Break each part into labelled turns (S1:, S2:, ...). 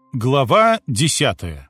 S1: Глава 10.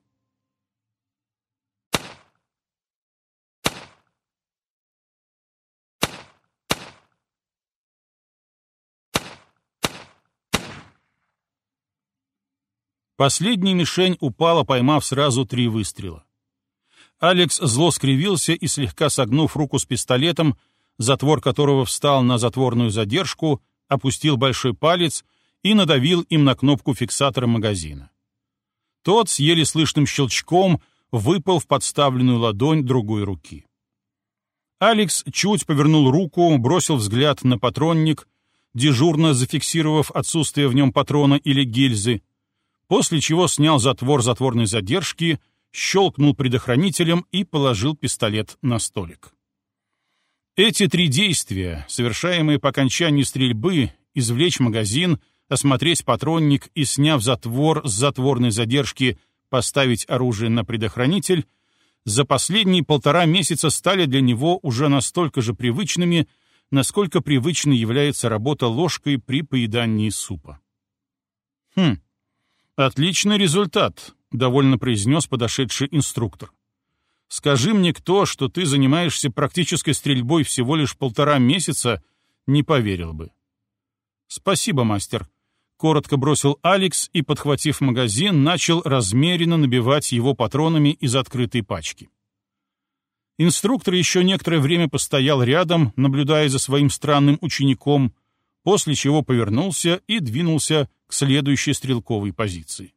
S1: Последняя мишень упала, поймав сразу 3 выстрела. Алекс зло скривился и, слегка согнув руку с пистолетом, затвор которого встал на затворную задержку, опустил большой палец и надавил им на кнопку фиксатора магазина. Тот с еле слышным щелчком выпал в подставленную ладонь другой руки. Алекс чуть повернул руку, бросил взгляд на патронник, дежурно зафиксировав отсутствие в нем патрона или гильзы, после чего снял затвор затворной задержки, щелкнул предохранителем и положил пистолет на столик. Эти 3 действия, совершаемые по окончании стрельбы, извлечь магазин, осмотреть патронник и, сняв затвор с затворной задержки, поставить оружие на предохранитель, за последние 1,5 месяца стали для него уже настолько же привычными, насколько привычной является работа ложкой при поедании супа. «Отличный результат», — довольно произнес подошедший инструктор. «Скажи мне кто, что ты занимаешься практической стрельбой всего лишь 1,5 месяца, не поверил бы». «Спасибо, мастер», — коротко бросил Алекс и, подхватив магазин, начал размеренно набивать его патронами из открытой пачки. Инструктор еще некоторое время постоял рядом, наблюдая за своим странным учеником, после чего повернулся и двинулся к следующей стрелковой позиции.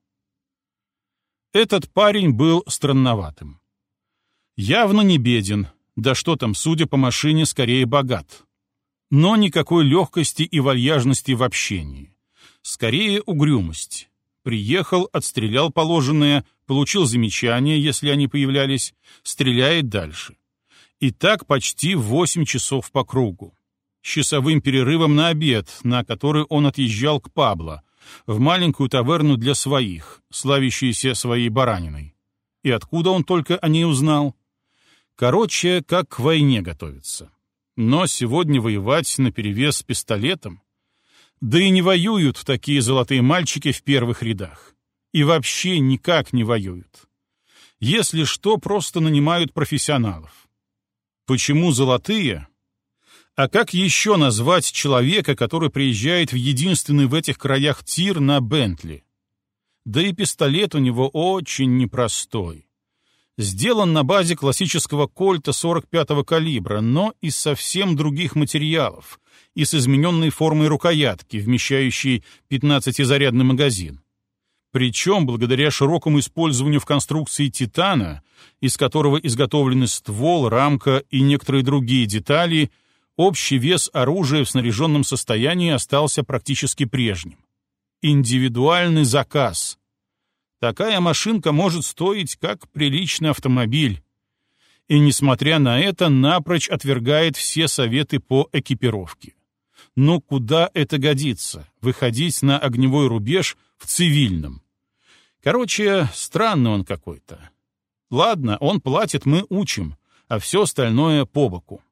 S1: Этот парень был странноватым. Явно не беден, да что там, судя по машине, скорее богат. Но никакой легкости и вальяжности в общении. Скорее угрюмость. Приехал, отстрелял положенное, получил замечания, если они появлялись, стреляет дальше. И так почти 8 часов по кругу. С часовым перерывом на обед, на который он отъезжал к Пабло, в маленькую таверну для своих, славящуюся своей бараниной. И откуда он только о ней узнал? Короче, как к войне готовится. Но сегодня воевать наперевес с пистолетом? Да и не воюют такие золотые мальчики в первых рядах. И вообще никак не воюют. Если что, просто нанимают профессионалов. Почему золотые? А как еще назвать человека, который приезжает в единственный в этих краях тир на Бентли? Да и пистолет у него очень непростой. Сделан на базе классического кольта 45-го калибра, но из совсем других материалов и с измененной формой рукоятки, вмещающей 15-зарядный магазин. Причем, благодаря широкому использованию в конструкции титана, из которого изготовлены ствол, рамка и некоторые другие детали, общий вес оружия в снаряженном состоянии остался практически прежним. Индивидуальный заказ. Такая машинка может стоить как приличный автомобиль. И, несмотря на это, напрочь отвергает все советы по экипировке. Но куда это годится? Выходить на огневой рубеж в цивильном. Короче, странный он какой-то. Ладно, он платит, мы учим, а все остальное по боку.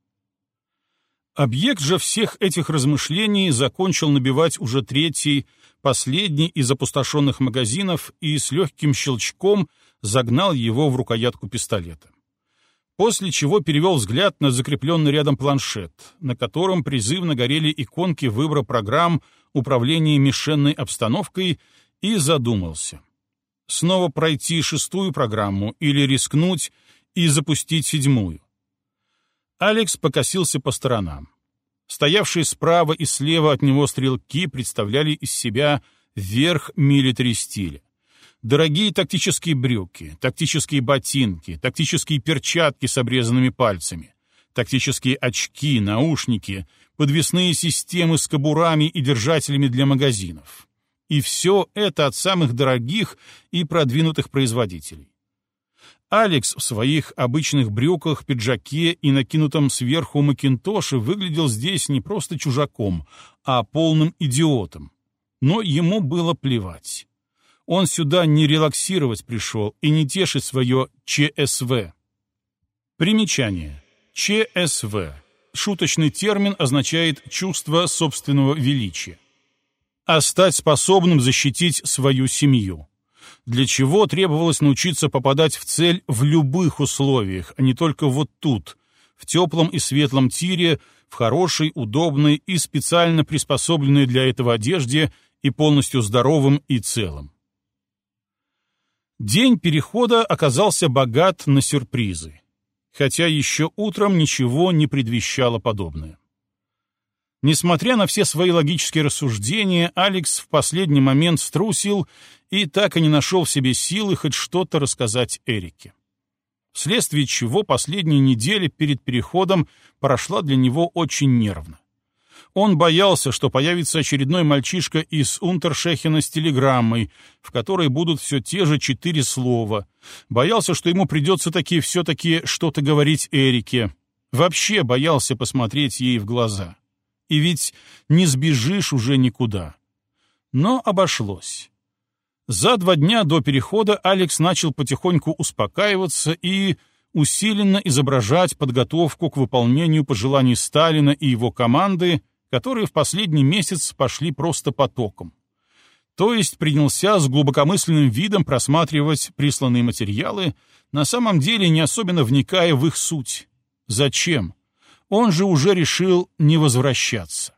S1: Объект же всех этих размышлений закончил набивать уже 3-й, последний из опустошенных магазинов и с легким щелчком загнал его в рукоятку пистолета. После чего перевел взгляд на закрепленный рядом планшет, на котором призывно горели иконки выбора программ управления мишенной обстановкой, и задумался. Снова пройти 6-ю программу или рискнуть и запустить 7-ю? Алекс покосился по сторонам. Стоявшие справа и слева от него стрелки представляли из себя верх милитари стиля. Дорогие тактические брюки, тактические ботинки, тактические перчатки с обрезанными пальцами, тактические очки, наушники, подвесные системы с кобурами и держателями для магазинов. И все это от самых дорогих и продвинутых производителей. Алекс в своих обычных брюках, пиджаке и накинутом сверху макинтоше выглядел здесь не просто чужаком, а полным идиотом. Но ему было плевать. Он сюда не релаксировать пришел и не тешить свое ЧСВ. Примечание. ЧСВ. Шуточный термин означает «чувство собственного величия». А стать способным защитить свою семью. Для чего требовалось научиться попадать в цель в любых условиях, а не только вот тут, в теплом и светлом тире, в хорошей, удобной и специально приспособленной для этого одежде и полностью здоровым и целым. День перехода оказался богат на сюрпризы, хотя еще утром ничего не предвещало подобное. Несмотря на все свои логические рассуждения, Алекс в последний момент струсил и так и не нашел в себе силы хоть что-то рассказать Эрике. Вследствие чего последняя неделя перед переходом прошла для него очень нервно. Он боялся, что появится очередной мальчишка из Унтершехена с телеграммой, в которой будут все те же 4 слова. Боялся, что ему придется все-таки что-то говорить Эрике. Вообще боялся посмотреть ей в глаза. И ведь не сбежишь уже никуда. Но обошлось. За 2 дня до перехода Алекс начал потихоньку успокаиваться и усиленно изображать подготовку к выполнению пожеланий Сталина и его команды, которые в последний месяц пошли просто потоком. То есть принялся с глубокомысленным видом просматривать присланные материалы, на самом деле не особенно вникая в их суть. Зачем? Он же уже решил не возвращаться.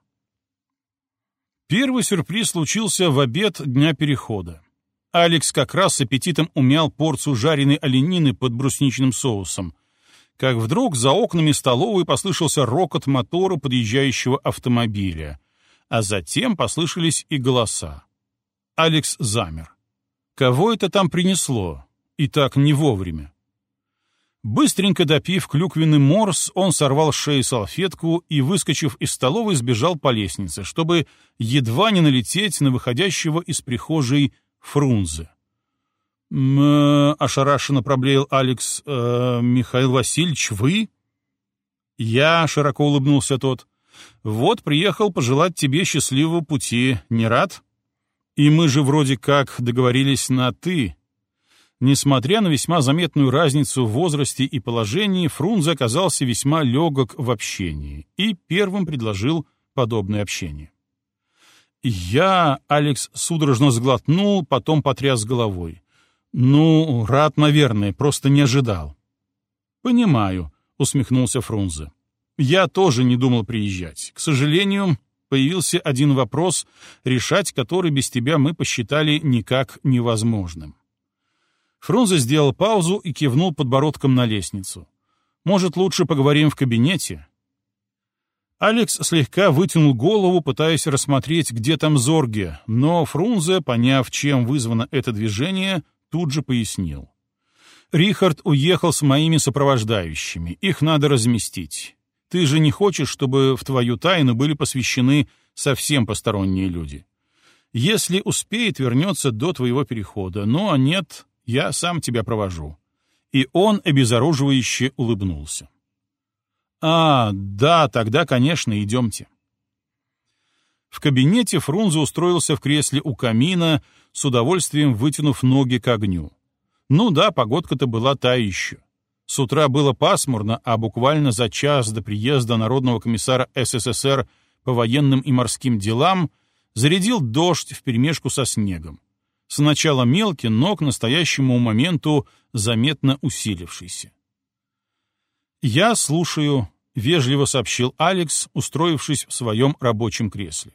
S1: Первый сюрприз случился в обед дня перехода. Алекс как раз с аппетитом умял порцию жареной оленины под брусничным соусом, как вдруг за окнами столовой послышался рокот мотора подъезжающего автомобиля, а затем послышались и голоса. Алекс замер. Кого это там принесло? И так не вовремя. Быстренько допив клюквенный морс, он сорвал с шеи салфетку и, выскочив из столовой, сбежал по лестнице, чтобы едва не налететь на выходящего из прихожей Фрунзе. Ошарашенно проблеял Алекс. «Михаил Васильевич, вы?» «Я», — широко улыбнулся тот. «Вот приехал пожелать тебе счастливого пути. Не рад? И мы же вроде как договорились на «ты». Несмотря на весьма заметную разницу в возрасте и положении, Фрунзе оказался весьма легок в общении и первым предложил подобное общение. Алекс судорожно сглотнул, потом потряс головой. «Ну, рад, наверное, просто не ожидал». «Понимаю», — усмехнулся Фрунзе. «Я тоже не думал приезжать. К сожалению, появился один вопрос, решать который без тебя мы посчитали никак невозможным». Фрунзе сделал паузу и кивнул подбородком на лестницу. «Может, лучше поговорим в кабинете?» Алекс слегка вытянул голову, пытаясь рассмотреть, где там Зорге, но Фрунзе, поняв, чем вызвано это движение, тут же пояснил. «Рихард уехал с моими сопровождающими. Их надо разместить. Ты же не хочешь, чтобы в твою тайну были посвящены совсем посторонние люди. Если успеет, вернется до твоего перехода. Ну, а нет, я сам тебя провожу». И он обезоруживающе улыбнулся. Да, тогда, конечно, идемте». В кабинете Фрунзе устроился в кресле у камина, с удовольствием вытянув ноги к огню. Ну да, погодка-то была та еще. С утра было пасмурно, а буквально за час до приезда Народного комиссара СССР по военным и морским делам зарядил дождь вперемешку со снегом. Сначала мелкий, но к настоящему моменту заметно усилившийся. «Я слушаю», — вежливо сообщил Алекс, устроившись в своем рабочем кресле.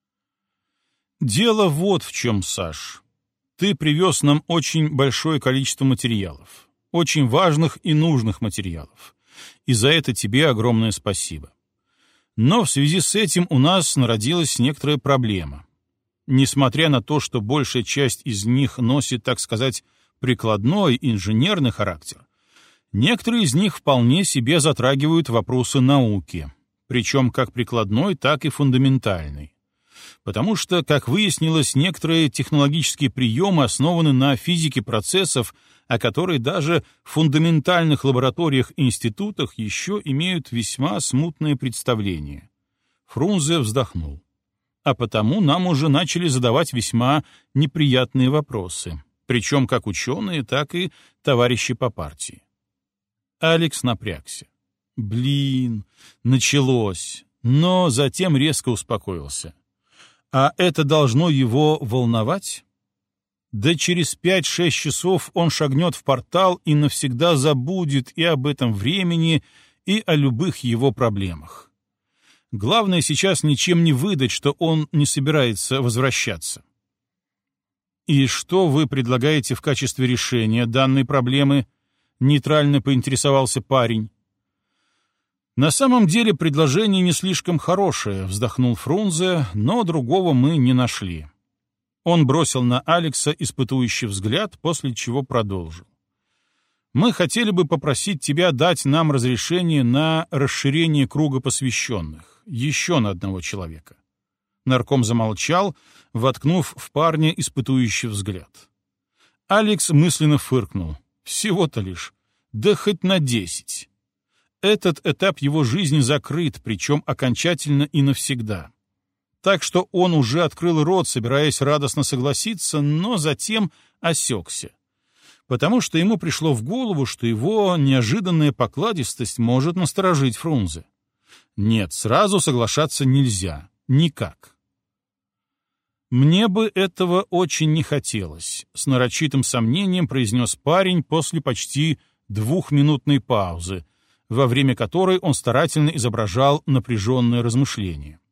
S1: «Дело вот в чем, Саш. Ты привез нам очень большое количество материалов, очень важных и нужных материалов, и за это тебе огромное спасибо. Но в связи с этим у нас народилась некоторая проблема. Несмотря на то, что большая часть из них носит, так сказать, прикладной инженерный характер, некоторые из них вполне себе затрагивают вопросы науки, причем как прикладной, так и фундаментальной. Потому что, как выяснилось, некоторые технологические приемы основаны на физике процессов, о которой даже в фундаментальных лабораториях и институтах еще имеют весьма смутное представление. Фрунзе вздохнул. А потому нам уже начали задавать весьма неприятные вопросы, причем как ученые, так и товарищи по партии. Алекс напрягся. Началось, но затем резко успокоился. А это должно его волновать? Да через 5-6 часов он шагнет в портал и навсегда забудет и об этом времени, и о любых его проблемах. Главное сейчас ничем не выдать, что он не собирается возвращаться. «И что вы предлагаете в качестве решения данной проблемы?» — нейтрально поинтересовался парень. «На самом деле предложение не слишком хорошее», — вздохнул Фрунзе, «но другого мы не нашли». Он бросил на Алекса испытующий взгляд, после чего продолжил. «Мы хотели бы попросить тебя дать нам разрешение на расширение круга посвященных, еще на одного человека». Нарком замолчал, воткнув в парня испытующий взгляд. Алекс мысленно фыркнул. Всего-то лишь. Да хоть на 10. Этот этап его жизни закрыт, причем окончательно и навсегда. Так что он уже открыл рот, собираясь радостно согласиться, но затем осекся. Потому что ему пришло в голову, что его неожиданная покладистость может насторожить Фрунзе. Нет, сразу соглашаться нельзя. Никак. «Мне бы этого очень не хотелось», — с нарочитым сомнением произнес парень после почти 2-минутной паузы, во время которой он старательно изображал напряженное размышление.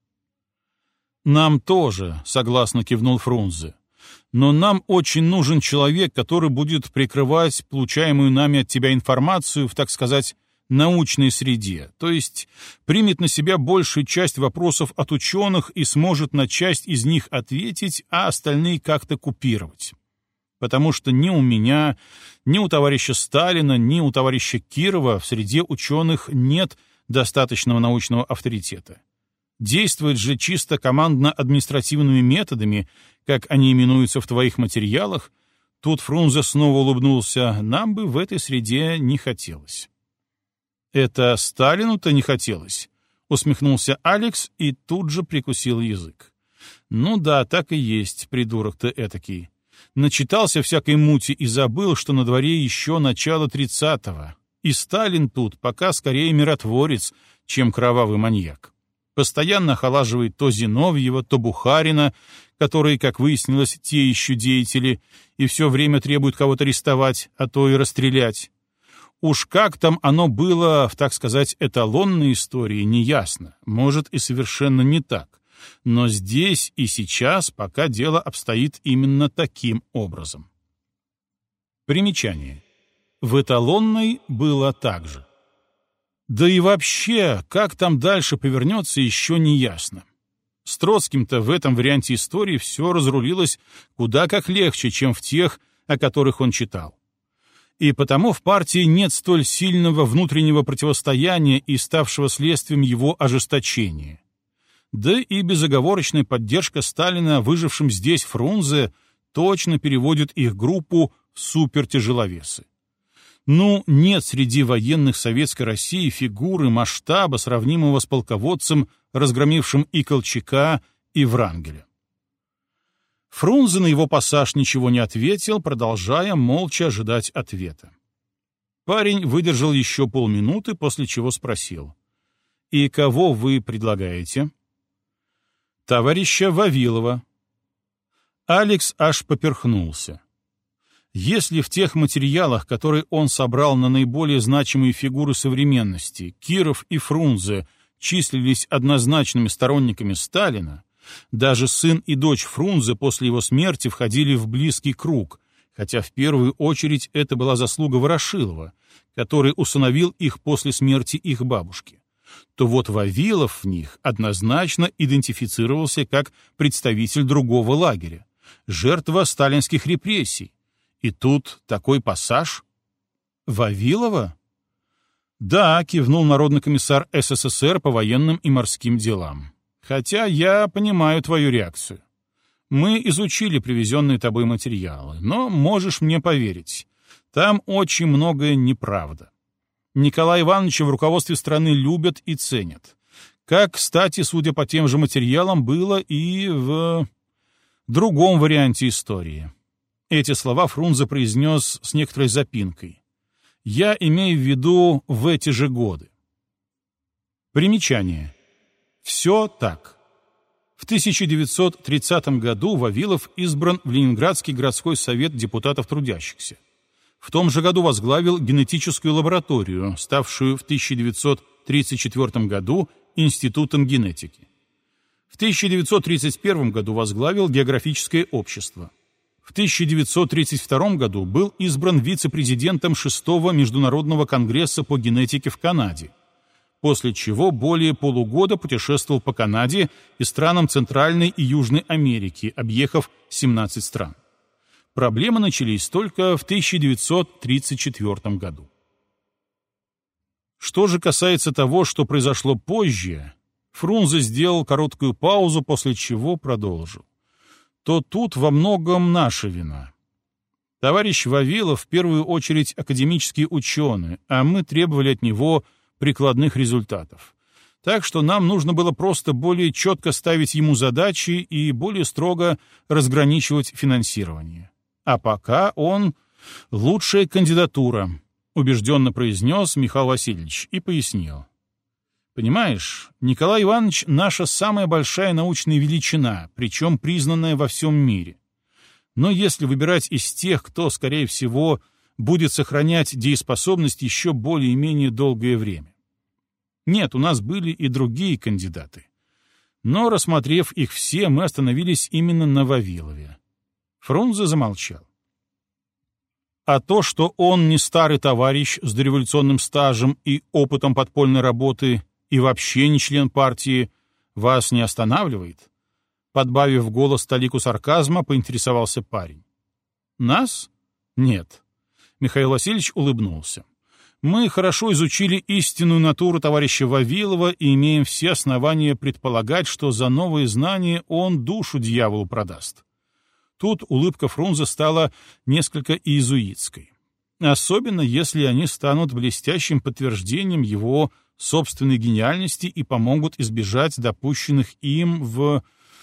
S1: «Нам тоже», — согласно кивнул Фрунзе, «но нам очень нужен человек, который будет прикрывать получаемую нами от тебя информацию в, так сказать, научной среде, то есть примет на себя большую часть вопросов от ученых и сможет на часть из них ответить, а остальные как-то купировать. Потому что ни у меня, ни у товарища Сталина, ни у товарища Кирова в среде ученых нет достаточного научного авторитета. Действовать же чисто командно-административными методами, как они именуются в твоих материалах, тут Фрунзе снова улыбнулся, нам бы в этой среде не хотелось». «Это Сталину-то не хотелось», — усмехнулся Алекс и тут же прикусил язык. «Ну да, так и есть, придурок-то этакий. Начитался всякой мути и забыл, что на дворе еще начало 30-го. И Сталин тут пока скорее миротворец, чем кровавый маньяк. Постоянно охолаживает то Зиновьева, то Бухарина, которые, как выяснилось, те еще деятели, и все время требуют кого-то арестовать, а то и расстрелять. Уж как там оно было в, так сказать, эталонной истории, неясно, может и совершенно не так. Но здесь и сейчас пока дело обстоит именно таким образом. Примечание. В эталонной было так же. Да и вообще, как там дальше повернется, еще не ясно. С Троцким-то в этом варианте истории все разрулилось куда как легче, чем в тех, о которых он читал. И потому в партии нет столь сильного внутреннего противостояния и ставшего следствием его ожесточения. Да и безоговорочная поддержка Сталина выжившим здесь Фрунзе точно переводит их группу в супертяжеловесы. Ну, нет среди военных Советской России фигуры масштаба, сравнимого с полководцем, разгромившим и Колчака, и Врангеля. Фрунзе на его пассаж ничего не ответил, продолжая молча ожидать ответа. Парень выдержал еще полминуты, после чего спросил. «И кого вы предлагаете?» «Товарища Вавилова». Алекс аж поперхнулся. Если в тех материалах, которые он собрал на наиболее значимые фигуры современности, Киров и Фрунзе числились однозначными сторонниками Сталина, даже сын и дочь Фрунзе после его смерти входили в близкий круг, хотя в первую очередь это была заслуга Ворошилова, который усыновил их после смерти их бабушки, то вот Вавилов в них однозначно идентифицировался как представитель другого лагеря, жертва сталинских репрессий. И тут такой пассаж. Вавилова? Да, кивнул народный комиссар СССР по военным и морским делам. Хотя я понимаю твою реакцию. Мы изучили привезенные тобой материалы, но можешь мне поверить, там очень многое неправда. Николая Ивановича в руководстве страны любят и ценят. Как, кстати, судя по тем же материалам, было и в другом варианте истории. Эти слова Фрунзе произнес с некоторой запинкой. Я имею в виду в эти же годы. Примечание. Все так. В 1930 году Вавилов избран в Ленинградский городской совет депутатов трудящихся. В том же году возглавил генетическую лабораторию, ставшую в 1934 году Институтом генетики. В 1931 году возглавил географическое общество. В 1932 году был избран вице-президентом 6-го Международного конгресса по генетике в Канаде, после чего более полугода путешествовал по Канаде и странам Центральной и Южной Америки, объехав 17 стран. Проблемы начались только в 1934 году. Что же касается того, что произошло позже, Фрунзе сделал короткую паузу, после чего продолжил. То тут во многом наша вина. Товарищ Вавилов в первую очередь академический ученый, а мы требовали от него прикладных результатов. Так что нам нужно было просто более четко ставить ему задачи и более строго разграничивать финансирование. А пока он лучшая кандидатура, убежденно произнес Михаил Васильевич и пояснил. Понимаешь, Николай Иванович — наша самая большая научная величина, причем признанная во всем мире. Но если выбирать из тех, кто, скорее всего, будет сохранять дееспособность еще более-менее долгое время. Нет, у нас были и другие кандидаты. Но, рассмотрев их все, мы остановились именно на Вавилове. Фрунзе замолчал. А то, что он не старый товарищ с дореволюционным стажем и опытом подпольной работы и вообще не член партии, вас не останавливает? Подбавив голос талику сарказма, поинтересовался парень. Нас? Нет. Михаил Васильевич улыбнулся. Мы хорошо изучили истинную натуру товарища Вавилова и имеем все основания предполагать, что за новые знания он душу дьяволу продаст. Тут улыбка Фрунзе стала несколько иезуитской. Особенно, если они станут блестящим подтверждением его собственной гениальности и помогут избежать допущенных им в,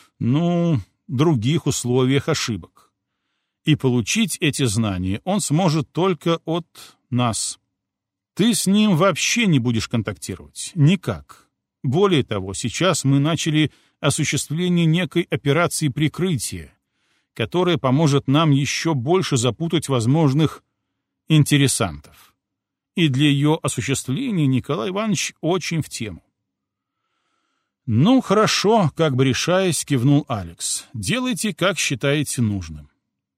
S1: других условиях ошибок. И получить эти знания он сможет только от нас. Ты с ним вообще не будешь контактировать. Никак. Более того, сейчас мы начали осуществление некой операции прикрытия, которая поможет нам еще больше запутать возможных интересантов. И для ее осуществления Николай Иванович очень в тему. «Ну, хорошо», — как бы решаясь, кивнул Алекс. «Делайте, как считаете нужным».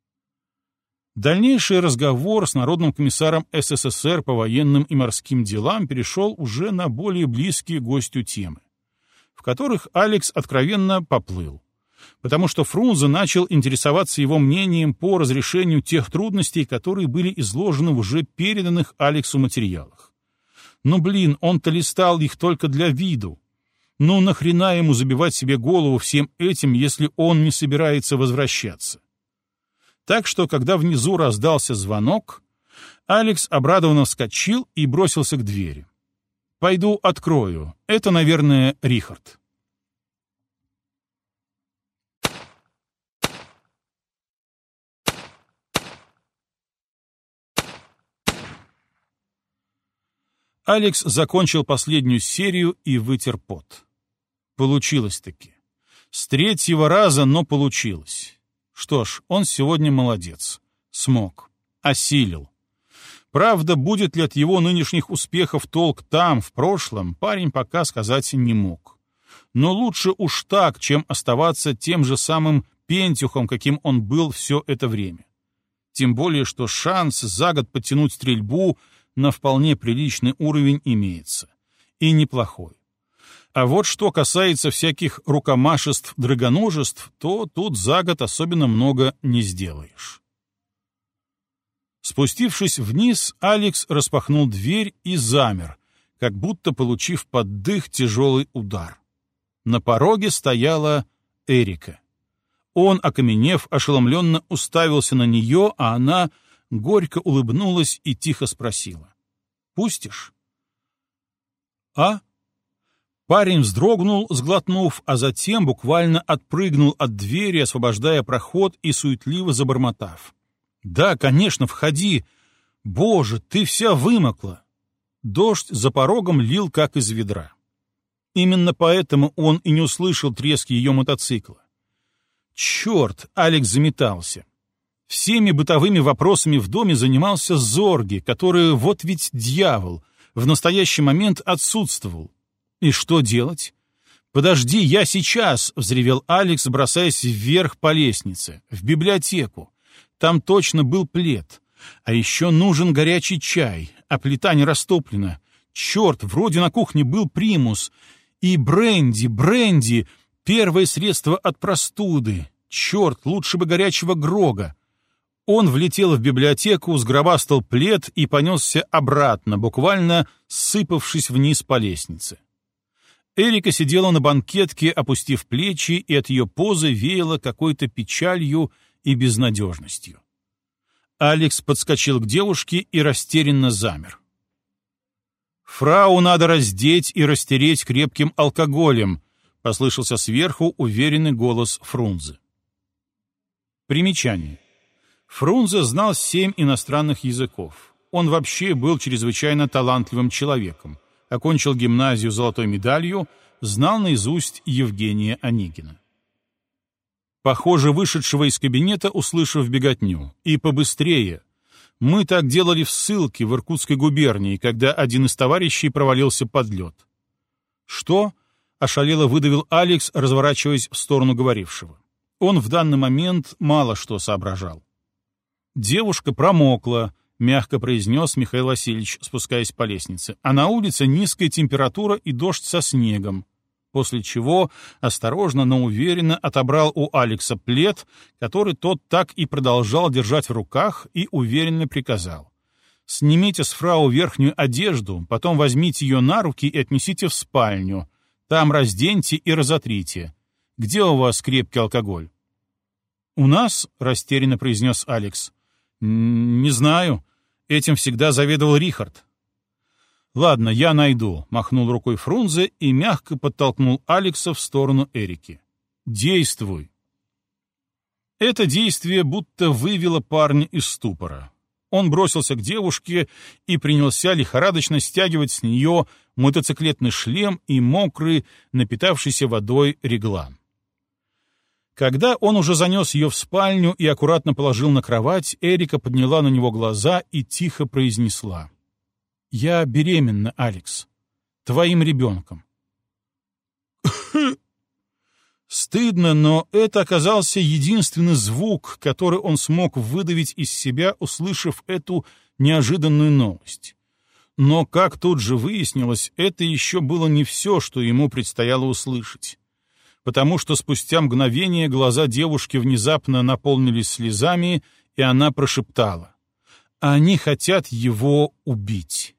S1: Дальнейший разговор с народным комиссаром СССР по военным и морским делам перешел уже на более близкие гостю темы, в которых Алекс откровенно поплыл, потому что Фрунзе начал интересоваться его мнением по разрешению тех трудностей, которые были изложены в уже переданных Алексу материалах. Он-то листал их только для виду. Нахрена ему забивать себе голову всем этим, если он не собирается возвращаться? Так что, когда внизу раздался звонок, Алекс обрадованно вскочил и бросился к двери. «Пойду открою. Это, наверное, Рихард». Алекс закончил последнюю серию и вытер пот. Получилось-таки. С третьего раза, но получилось. Что ж, он сегодня молодец. Смог. Осилил. Правда, будет ли от его нынешних успехов толк там, в прошлом, парень пока сказать не мог. Но лучше уж так, чем оставаться тем же самым пентюхом, каким он был все это время. Тем более, что шанс за год подтянуть стрельбу на вполне приличный уровень имеется. И неплохой. А вот что касается всяких рукомашеств, драгоножеств, то тут за год особенно много не сделаешь. Спустившись вниз, Алекс распахнул дверь и замер, как будто получив под дых тяжелый удар. На пороге стояла Эрика. Он, окаменев, ошеломленно уставился на нее, а она горько улыбнулась и тихо спросила. «Пустишь?» «А?» Парень вздрогнул, сглотнув, а затем буквально отпрыгнул от двери, освобождая проход и суетливо забормотав. «Да, конечно, входи! Боже, ты вся вымокла!» Дождь за порогом лил, как из ведра. Именно поэтому он и не услышал треск ее мотоцикла. Черт, Алекс заметался. Всеми бытовыми вопросами в доме занимался Зорги, который, вот ведь дьявол, в настоящий момент отсутствовал. И что делать? «Подожди, я сейчас!» — взревел Алекс, бросаясь вверх по лестнице, в библиотеку. Там точно был плед. А еще нужен горячий чай, а плита не растоплена. Черт, вроде на кухне был примус. И бренди, первое средство от простуды. Черт, лучше бы горячего Грога. Он влетел в библиотеку, сгробастал плед и понесся обратно, буквально сыпавшись вниз по лестнице. Эрика сидела на банкетке, опустив плечи, и от ее позы веяло какой-то печалью и безнадежностью. Алекс подскочил к девушке и растерянно замер. «Фрау надо раздеть и растереть крепким алкоголем», — послышался сверху уверенный голос Фрунзе. Примечание. Фрунзе знал 7 иностранных языков. Он вообще был чрезвычайно талантливым человеком. Окончил гимназию золотой медалью, знал наизусть Евгения Онегина. Похоже, вышедшего из кабинета, услышав беготню. И побыстрее. Мы так делали в ссылке в Иркутской губернии, когда один из товарищей провалился под лед. «Что?» — ошалело выдавил Алекс, разворачиваясь в сторону говорившего. Он в данный момент мало что соображал. «Девушка промокла», — мягко произнес Михаил Васильевич, спускаясь по лестнице, «а на улице низкая температура и дождь со снегом», после чего осторожно, но уверенно отобрал у Алекса плед, который тот так и продолжал держать в руках, и уверенно приказал: «Снимите с фрау верхнюю одежду, потом возьмите ее на руки и отнесите в спальню, там разденьте и разотрите. Где у вас крепкий алкоголь?» «У нас», — растерянно произнес Алекс, — «не знаю. Этим всегда заведовал Рихард». «Ладно, я найду», — махнул рукой Фрунзе и мягко подтолкнул Алекса в сторону Эрики. «Действуй». Это действие будто вывело парня из ступора. Он бросился к девушке и принялся лихорадочно стягивать с нее мотоциклетный шлем и мокрый, напитавшийся водой реглан. Когда он уже занес ее в спальню и аккуратно положил на кровать, Эрика подняла на него глаза и тихо произнесла: «Я беременна, Алекс. Твоим ребенком». Стыдно, но это оказался единственный звук, который он смог выдавить из себя, услышав эту неожиданную новость. Но, как тут же выяснилось, это еще было не все, что ему предстояло услышать. Потому что спустя мгновение глаза девушки внезапно наполнились слезами, и она прошептала: «Они хотят его убить».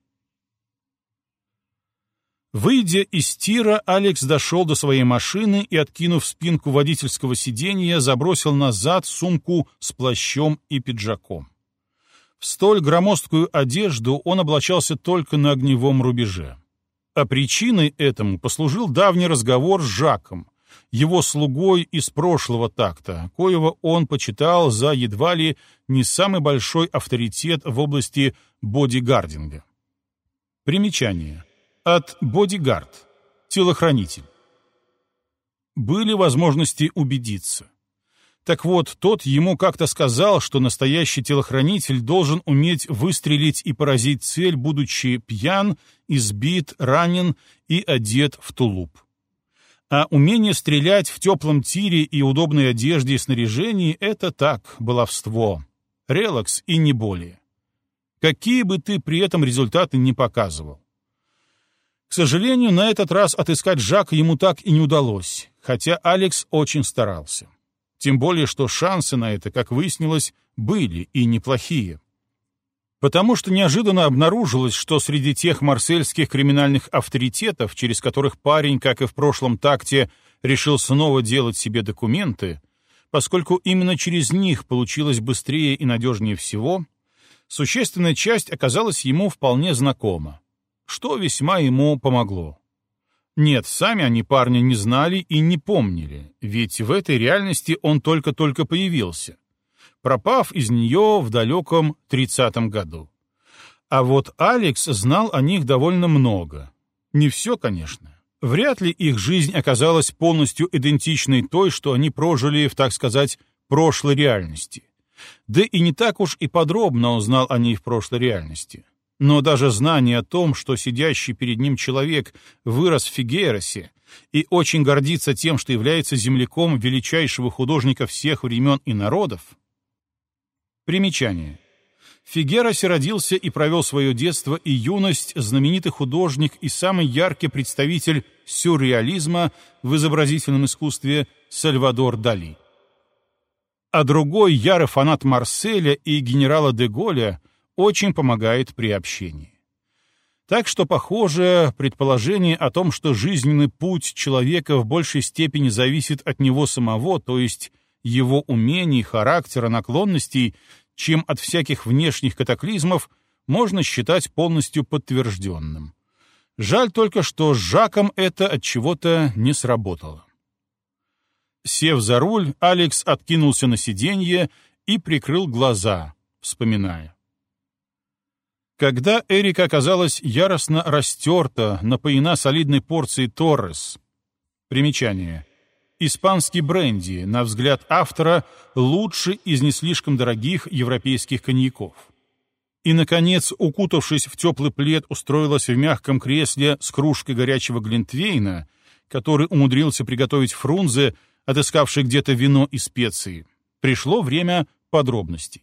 S1: Выйдя из тира, Алекс дошел до своей машины и, откинув спинку водительского сиденья, забросил назад сумку с плащом и пиджаком. В столь громоздкую одежду он облачался только на огневом рубеже. А причиной этому послужил давний разговор с Жаком, его слугой из прошлого такта, коего он почитал за едва ли не самый большой авторитет в области бодигардинга. Примечание. От бодигард — телохранитель. Были возможности убедиться. Так вот, тот ему как-то сказал, что настоящий телохранитель должен уметь выстрелить и поразить цель, будучи пьян, избит, ранен и одет в тулуп. А умение стрелять в теплом тире и удобной одежде и снаряжении — это так, баловство, релакс и не более. Какие бы ты при этом результаты ни показывал. К сожалению, на этот раз отыскать Жака ему так и не удалось, хотя Алекс очень старался. Тем более, что шансы на это, как выяснилось, были и неплохие. Потому что неожиданно обнаружилось, что среди тех марсельских криминальных авторитетов, через которых парень, как и в прошлом такте, решил снова делать себе документы, поскольку именно через них получилось быстрее и надежнее всего, существенная часть оказалась ему вполне знакома, что весьма ему помогло. Нет, сами они парня не знали и не помнили, ведь в этой реальности он только-только появился, пропав из нее в далеком 30-м году. А вот Алекс знал о них довольно много. Не все, конечно. Вряд ли их жизнь оказалась полностью идентичной той, что они прожили в, так сказать, прошлой реальности. Да и не так уж и подробно он знал о ней в прошлой реальности. Но даже знание о том, что сидящий перед ним человек вырос в Фигейросе и очень гордится тем, что является земляком величайшего художника всех времен и народов. Примечание. В Фигейросе родился и провел свое детство и юность знаменитый художник и самый яркий представитель сюрреализма в изобразительном искусстве Сальвадор Дали. А другой ярый фанат Марселя и генерала де Голля очень помогает при общении. Так что, похоже, предположение о том, что жизненный путь человека в большей степени зависит от него самого, то есть его умений, характера, наклонностей, чем от всяких внешних катаклизмов, можно считать полностью подтвержденным. Жаль только, что с Жаком это от чего-то не сработало. Сев за руль, Алекс откинулся на сиденье и прикрыл глаза, вспоминая. Когда Эрика оказалась яростно растерта, напоена солидной порцией Торрес. Примечание. Испанский бренди, на взгляд автора, лучший из не слишком дорогих европейских коньяков. И, наконец, укутавшись в теплый плед, устроилась в мягком кресле с кружкой горячего глинтвейна, который умудрился приготовить Фрунзе, отыскавший где-то вино и специи. Пришло время подробностей.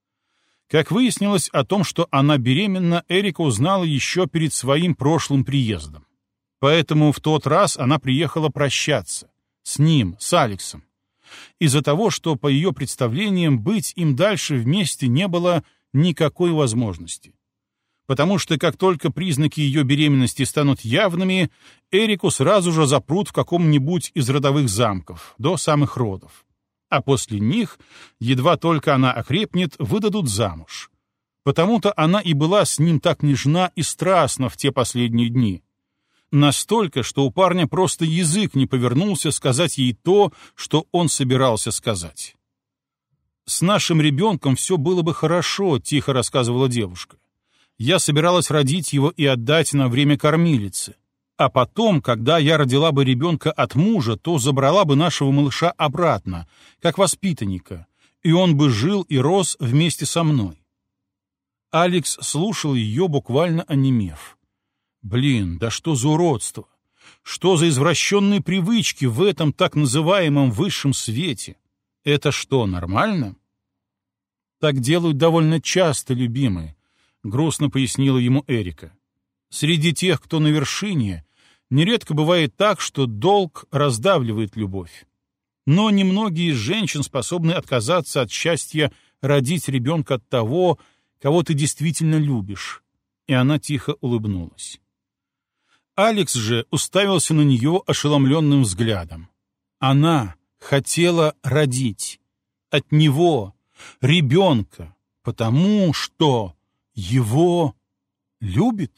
S1: Как выяснилось, о том, что она беременна, Эрика узнала еще перед своим прошлым приездом. Поэтому в тот раз она приехала прощаться. С ним, с Алексом. Из-за того, что, по ее представлениям, быть им дальше вместе не было никакой возможности. Потому что как только признаки ее беременности станут явными, Эрику сразу же запрут в каком-нибудь из родовых замков, до самых родов. А после них, едва только она окрепнет, выдадут замуж. Потому-то она и была с ним так нежна и страстна в те последние дни. Настолько, что у парня просто язык не повернулся сказать ей то, что он собирался сказать. «С нашим ребенком все было бы хорошо», — тихо рассказывала девушка. «Я собиралась родить его и отдать на время кормилице. А потом, когда я родила бы ребенка от мужа, то забрала бы нашего малыша обратно, как воспитанника, и он бы жил и рос вместе со мной». Алекс слушал ее, буквально онемев. Блин, да что за уродство! Что за извращенные привычки в этом так называемом высшем свете? Это что, нормально? Так делают довольно часто, любимые, грустно пояснила ему Эрика. Среди тех, кто на вершине, нередко бывает так, что долг раздавливает любовь. Но немногие из женщин способны отказаться от счастья родить ребенка от того, кого ты действительно любишь. И она тихо улыбнулась. Алекс же уставился на нее ошеломленным взглядом. Она хотела родить от него ребенка, потому что его любит,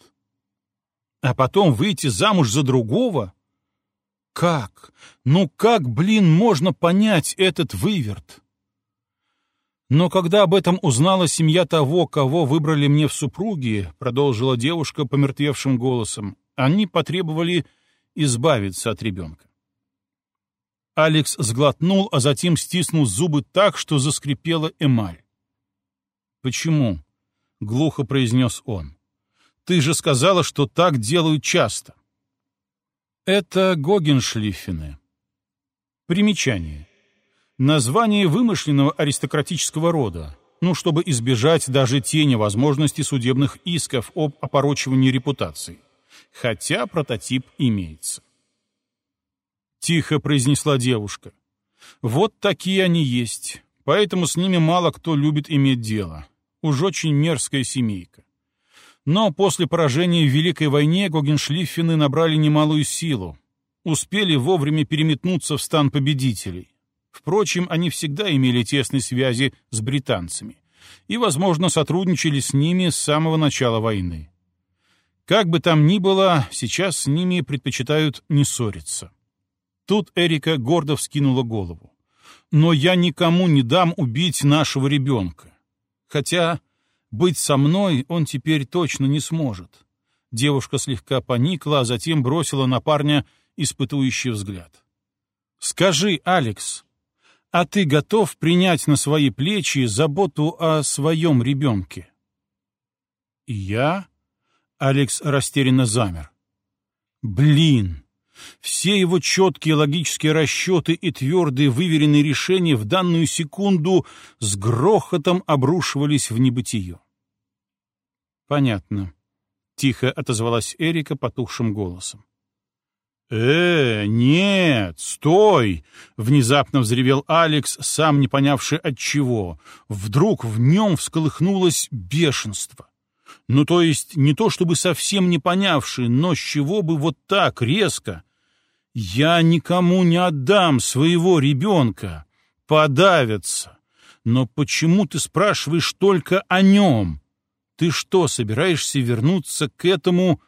S1: а потом выйти замуж за другого? Как? Ну как, блин, можно понять этот выверт? Но когда об этом узнала семья того, кого выбрали мне в супруги, продолжила девушка помертвевшим голосом, они потребовали избавиться от ребенка. Алекс сглотнул, а затем стиснул зубы так, что заскрипела эмаль. «Почему?» — глухо произнес он. «Ты же сказала, что так делают часто». Это Гогеншлиффены. Примечание. Название вымышленного аристократического рода, чтобы избежать даже тени возможности судебных исков об опорочивании репутации. Хотя прототип имеется. Тихо произнесла девушка. Вот такие они есть, поэтому с ними мало кто любит иметь дело. Уж очень мерзкая семейка. Но после поражения в Великой войне Гогеншлиффены набрали немалую силу, успели вовремя переметнуться в стан победителей. Впрочем, они всегда имели тесные связи с британцами и, возможно, сотрудничали с ними с самого начала войны. Как бы там ни было, сейчас с ними предпочитают не ссориться. Тут Эрика гордо вскинула голову. «Но я никому не дам убить нашего ребенка. Хотя быть со мной он теперь точно не сможет. Девушка слегка поникла, а затем бросила на парня испытующий взгляд. «Скажи, Алекс, а ты готов принять на свои плечи заботу о своем ребенке?» «Я?» — Алекс растерянно замер. «Блин!» Все его четкие логические расчеты и твердые выверенные решения в данную секунду с грохотом обрушивались в небытие. «Понятно», — тихо отозвалась Эрика потухшим голосом. Нет, стой!» — внезапно взревел Алекс, сам не понявший отчего. Вдруг в нем всколыхнулось бешенство. Ну, то есть не то чтобы совсем не понявший, но с чего бы вот так резко? «Я никому не отдам своего ребенка. Подавятся. Но почему ты спрашиваешь только о нем? Ты что, собираешься вернуться к этим...»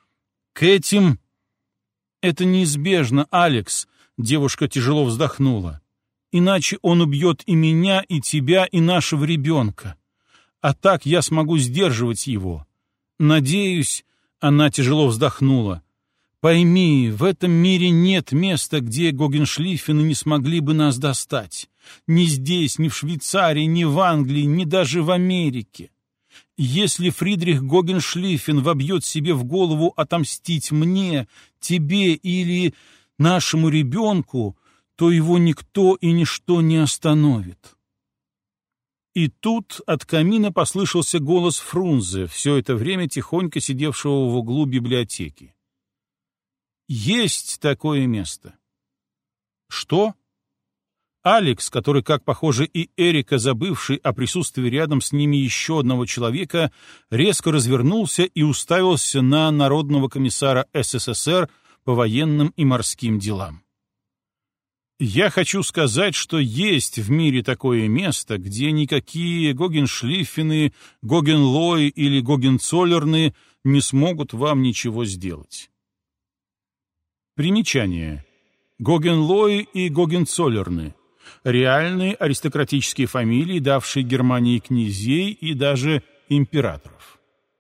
S1: «Это неизбежно, Алекс», — девушка тяжело вздохнула. «Иначе он убьет и меня, и тебя, и нашего ребенка. А так я смогу сдерживать его. Надеюсь...» — она тяжело вздохнула. «Пойми, в этом мире нет места, где Гогеншлиффены не смогли бы нас достать. Ни здесь, ни в Швейцарии, ни в Англии, ни даже в Америке. Если Фридрих Гогеншлиффен вобьет себе в голову отомстить мне, тебе или нашему ребенку, то его никто и ничто не остановит». И тут от камина послышался голос Фрунзе, все это время тихонько сидевшего в углу библиотеки. «Есть такое место». «Что?» Алекс, который, как похоже, и Эрика, забывший о присутствии рядом с ними еще одного человека, резко развернулся и уставился на народного комиссара СССР по военным и морским делам. «Я хочу сказать, что есть в мире такое место, где никакие Гогеншлиффены, Гогенлои или Гогенцоллерны не смогут вам ничего сделать». Примечание. Гогенлои и Гогенцоллерны — реальные аристократические фамилии, давшие Германии князей и даже императоров.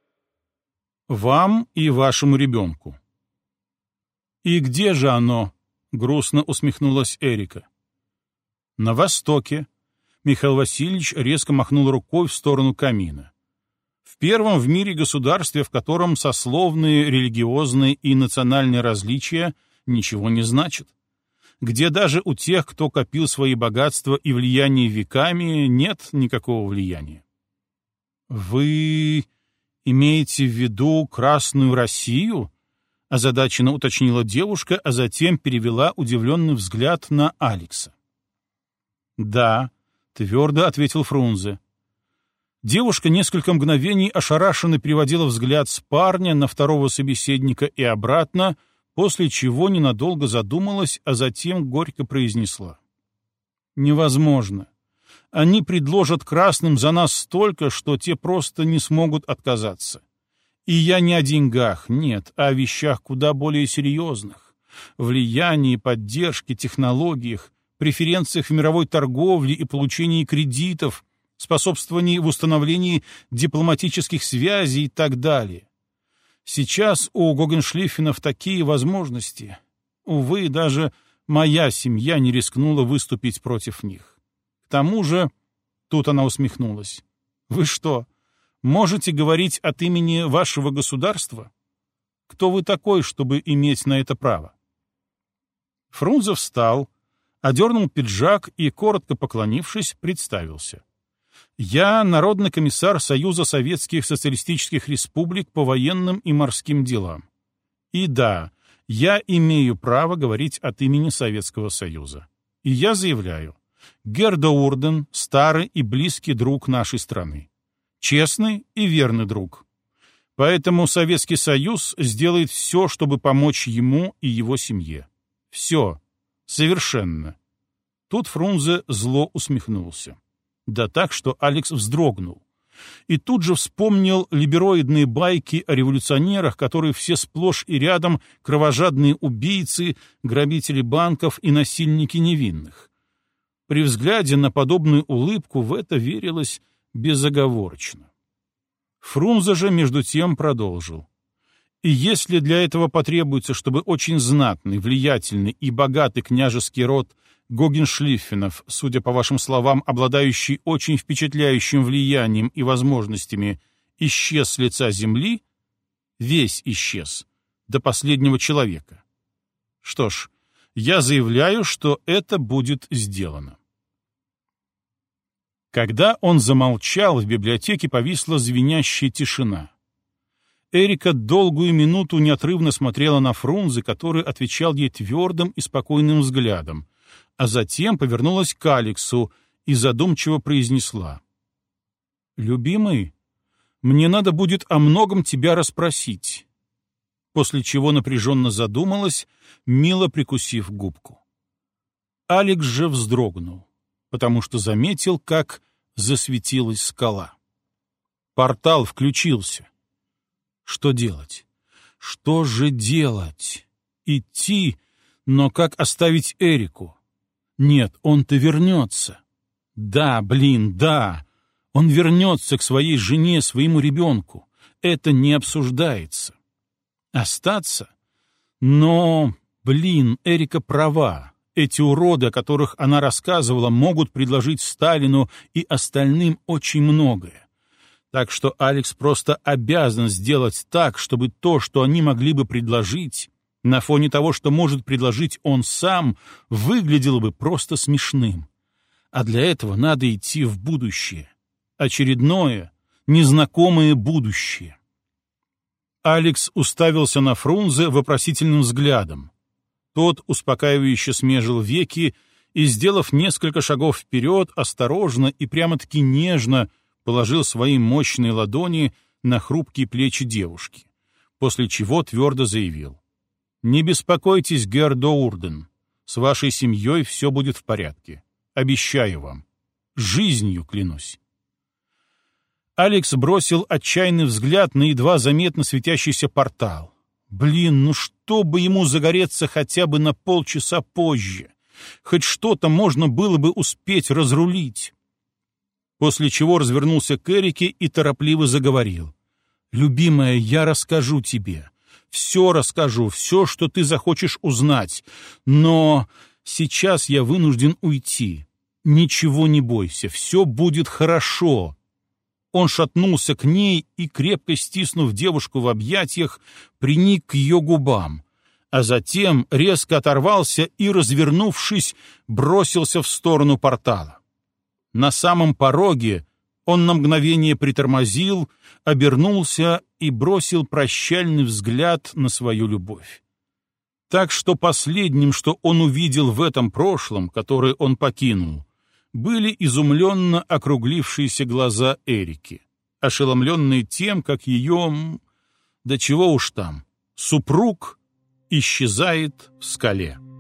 S1: Вам и вашему ребенку. «И где же оно?» — грустно усмехнулась Эрика. «На востоке». Михаил Васильевич резко махнул рукой в сторону камина. «В первом в мире государстве, в котором сословные, религиозные и национальные различия ничего не значат, где даже у тех, кто копил свои богатства и влияние веками, нет никакого влияния». «Вы имеете в виду Красную Россию?» — озадаченно уточнила девушка, а затем перевела удивленный взгляд на Алекса. «Да», — твердо ответил Фрунзе. Девушка несколько мгновений ошарашенно переводила взгляд с парня на второго собеседника и обратно, после чего ненадолго задумалась, а затем горько произнесла: «Невозможно. Они предложат красным за нас столько, что те просто не смогут отказаться. И я не о деньгах, нет, а о вещах куда более серьезных. Влиянии, поддержке, технологиях, преференциях в мировой торговле и получении кредитов, способствовании в установлении дипломатических связей и так далее. Сейчас у Гогеншлиффенов такие возможности. Увы, даже моя семья не рискнула выступить против них. К тому же, тут она усмехнулась, вы что, можете говорить от имени вашего государства? Кто вы такой, чтобы иметь на это право?» Фрунзе встал, одернул пиджак и, коротко поклонившись, представился. «Я народный комиссар Союза Советских Социалистических Республик по военным и морским делам. И да, я имею право говорить от имени Советского Союза. И я заявляю, Герда Урден — старый и близкий друг нашей страны. Честный и верный друг. Поэтому Советский Союз сделает все, чтобы помочь ему и его семье. Все. Совершенно». Тут Фрунзе зло усмехнулся. Да так, что Алекс вздрогнул. И тут же вспомнил либероидные байки о революционерах, которые все сплошь и рядом кровожадные убийцы, грабители банков и насильники невинных. При взгляде на подобную улыбку в это верилось безоговорочно. Фрунзе же между тем продолжил. И если для этого потребуется, чтобы очень знатный, влиятельный и богатый княжеский род Гогеншлиффенов, судя по вашим словам, обладающий очень впечатляющим влиянием и возможностями, исчез с лица земли, весь исчез, до последнего человека. Что ж, я заявляю, что это будет сделано. Когда он замолчал, в библиотеке повисла звенящая тишина. Эрика долгую минуту неотрывно смотрела на Фрунзе, который отвечал ей твердым и спокойным взглядом, а затем повернулась к Алексу и задумчиво произнесла: «Любимый, мне надо будет о многом тебя расспросить», после чего напряженно задумалась, мило прикусив губку. Алекс же вздрогнул, потому что заметил, как засветилась скала. Портал включился. Что делать? Что же делать? Идти, но как оставить Эрику? Нет, он-то вернется. Да, да, он вернется к своей жене, своему ребенку. Это не обсуждается. Остаться? Но, Эрика права. Эти уроды, о которых она рассказывала, могут предложить Сталину и остальным очень многое. Так что Алекс просто обязан сделать так, чтобы то, что они могли бы предложить, на фоне того, что может предложить он сам, выглядело бы просто смешным. А для этого надо идти в будущее. Очередное, незнакомое будущее. Алекс уставился на Фрунзе вопросительным взглядом. Тот успокаивающе смежил веки и, сделав несколько шагов вперед, осторожно и прямо-таки нежно положил свои мощные ладони на хрупкие плечи девушки, после чего твердо заявил: «Не беспокойтесь, Герр Доурден, с вашей семьей все будет в порядке. Обещаю вам. Жизнью клянусь». Алекс бросил отчаянный взгляд на едва заметно светящийся портал. Чтобы ему загореться хотя бы на полчаса позже. Хоть что-то можно было бы успеть разрулить. После чего развернулся к Эрике и торопливо заговорил: «Любимая, я расскажу тебе. Все расскажу, все, что ты захочешь узнать. Но сейчас я вынужден уйти. Ничего не бойся, все будет хорошо». Он шатнулся к ней и, крепко стиснув девушку в объятиях, приник к ее губам, а затем резко оторвался и, развернувшись, бросился в сторону портала. На самом пороге он на мгновение притормозил, обернулся и бросил прощальный взгляд на свою любовь. Так что последним, что он увидел в этом прошлом, которое он покинул, были изумленно округлившиеся глаза Эрики, ошеломленные тем, как ее, да чего уж там, супруг исчезает в скале.